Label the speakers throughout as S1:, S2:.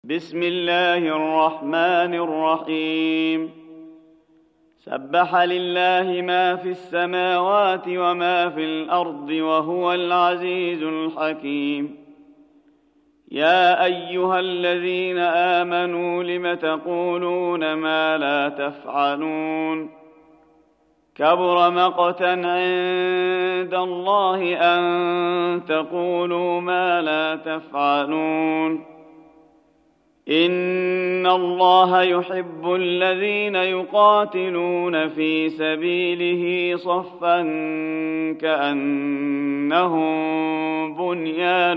S1: بسم الله الرحمن الرحيم سبح لله ما في السماوات وما في الأرض وهو العزيز الحكيم يا أيها الذين آمنوا لم تقولون ما لا تفعلون كبر مقتا عند الله أن تقولوا ما لا تفعلون إن الله يحب الذين يقاتلون في سبيله صفا كأنهم بنيان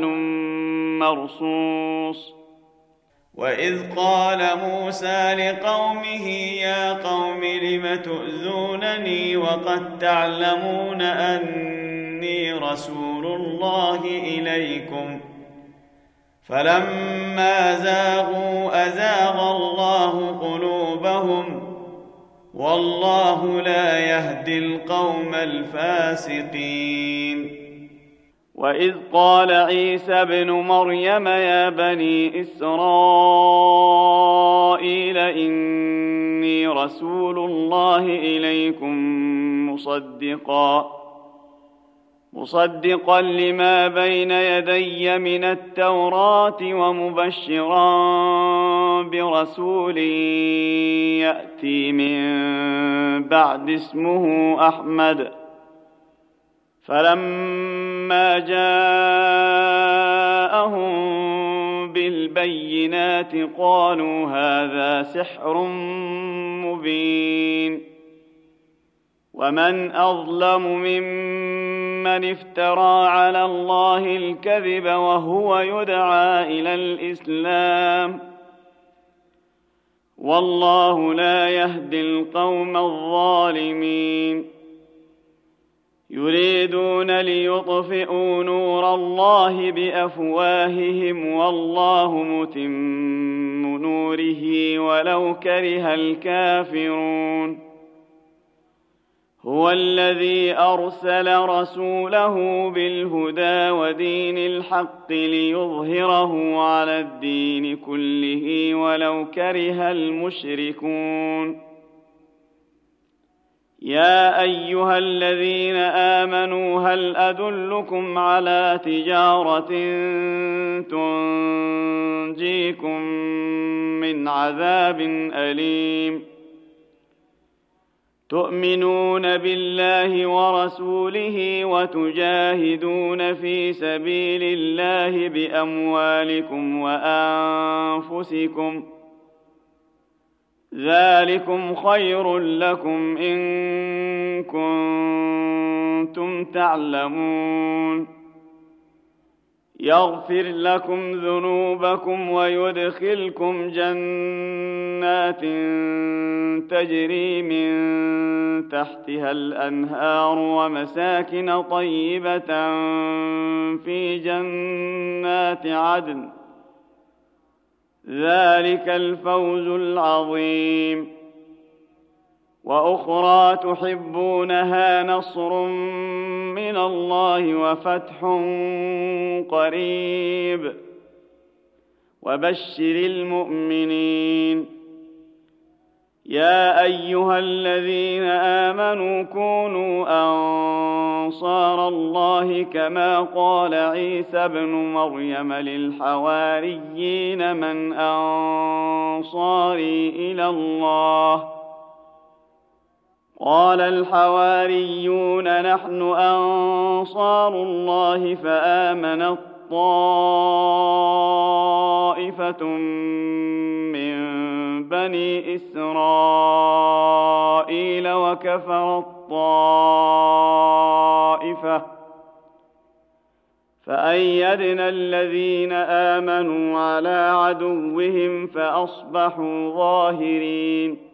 S1: مرصوص وإذ قال موسى لقومه يا قوم لم تؤذونني وقد تعلمون أني رسول الله إليكم فلما زاغوا أزاغ الله قلوبهم والله لا يهدي القوم الفاسقين وإذ قال عيسى ابن مريم يا بني إسرائيل إني رسول الله إليكم مصدقا لما بين يدي من التوراة ومبشرا برسول يأتي من بعد اسمه أحمد فلما جاءهم بالبينات قالوا هذا سحر مبين ومن أظلم ممن افترى على الله الكذب وهو يدعى إلى الإسلام والله لا يهدي القوم الظالمين يريدون ليطفئوا نور الله بأفواههم والله متم نوره ولو كره الكافرون هو الذي أرسل رسوله بالهدى ودين الحق ليظهره على الدين كله ولو كره المشركون يا أيها الذين آمنوا هل أدلكم على تجارة تنجيكم من عذاب أليم تؤمنون بالله ورسوله وتجاهدون في سبيل الله بأموالكم وأنفسكم ذلكم خير لكم إن كنتم تعلمون يغفر لكم ذنوبكم ويدخلكم جنات تجري من تحتها الأنهار ومساكن طيبة في جنات عدن ذلك الفوز العظيم وأخرى تحبونها نصر من الله وفتح قريب وبشر المؤمنين يا أيها الذين آمنوا كونوا أنصار الله كما قال عيسى ابن مريم للحواريين من أنصاري إلى الله قال الحواريون نحن أنصار الله فآمنت طائفة من بني إسرائيل وكفرت طائفة فأيدنا الذين آمنوا على عدوهم فأصبحوا ظاهرين